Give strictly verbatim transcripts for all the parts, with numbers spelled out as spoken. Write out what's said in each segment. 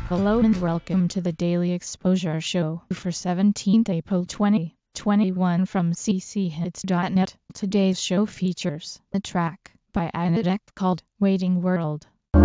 Hello and welcome to the Daily Exposure Show for seventeenth April twenty twenty-one from c c hits dot net. Today's show features a track by Anadek called Waiting World.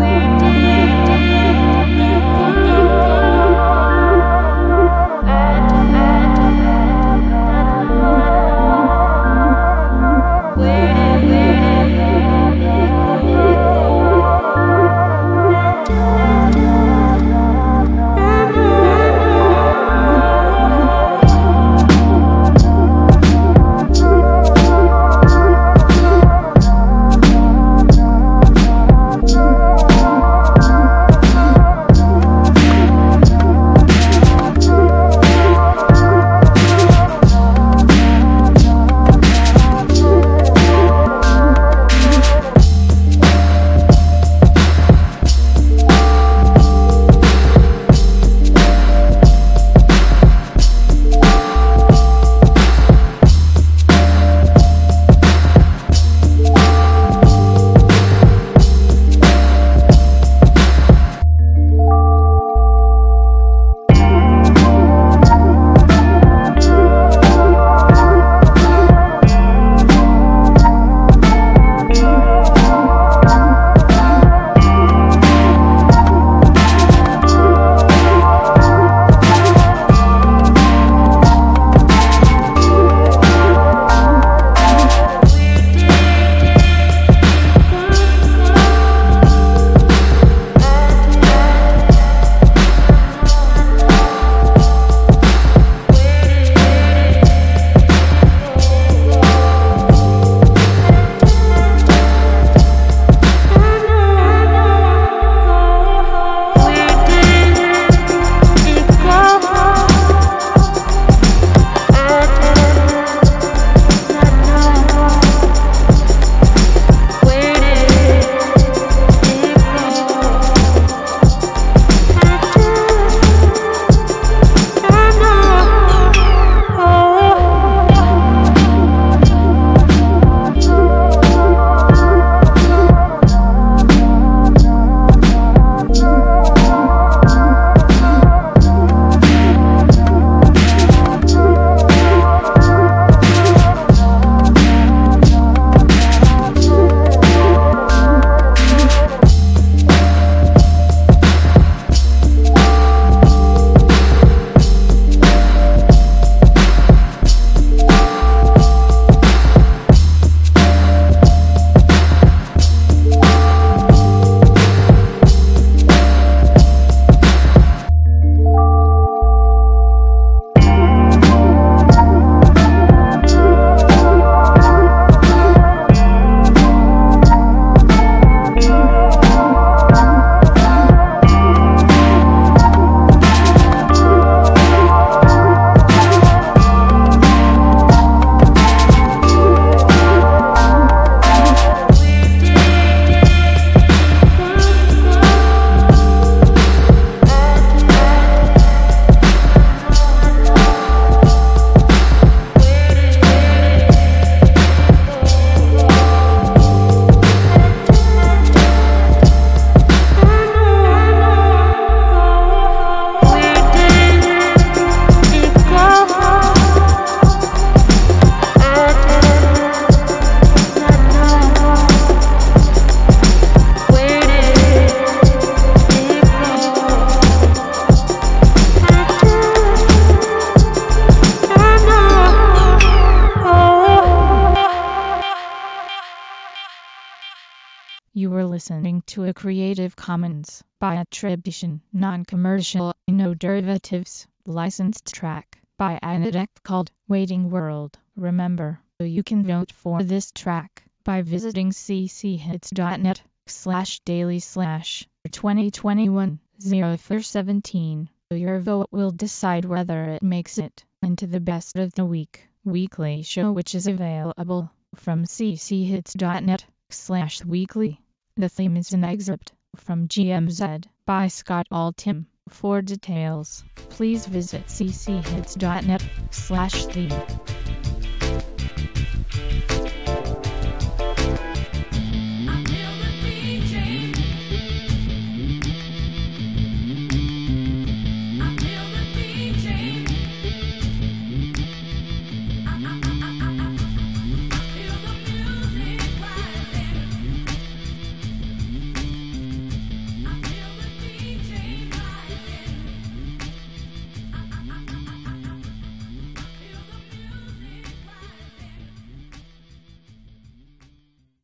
You were listening to a Creative Commons by attribution, non-commercial, no derivatives, licensed track by Anadek called Waiting World. Remember, you can vote for this track by visiting c c hits dot net slash daily slash twenty twenty-one oh four seventeen. Your vote will decide whether it makes it into the best of the week weekly show, which is available from c c hits dot net slash weekly. The theme is an excerpt from G M Z by Scott Altham. For details, please visit c c hits dot net slash theme.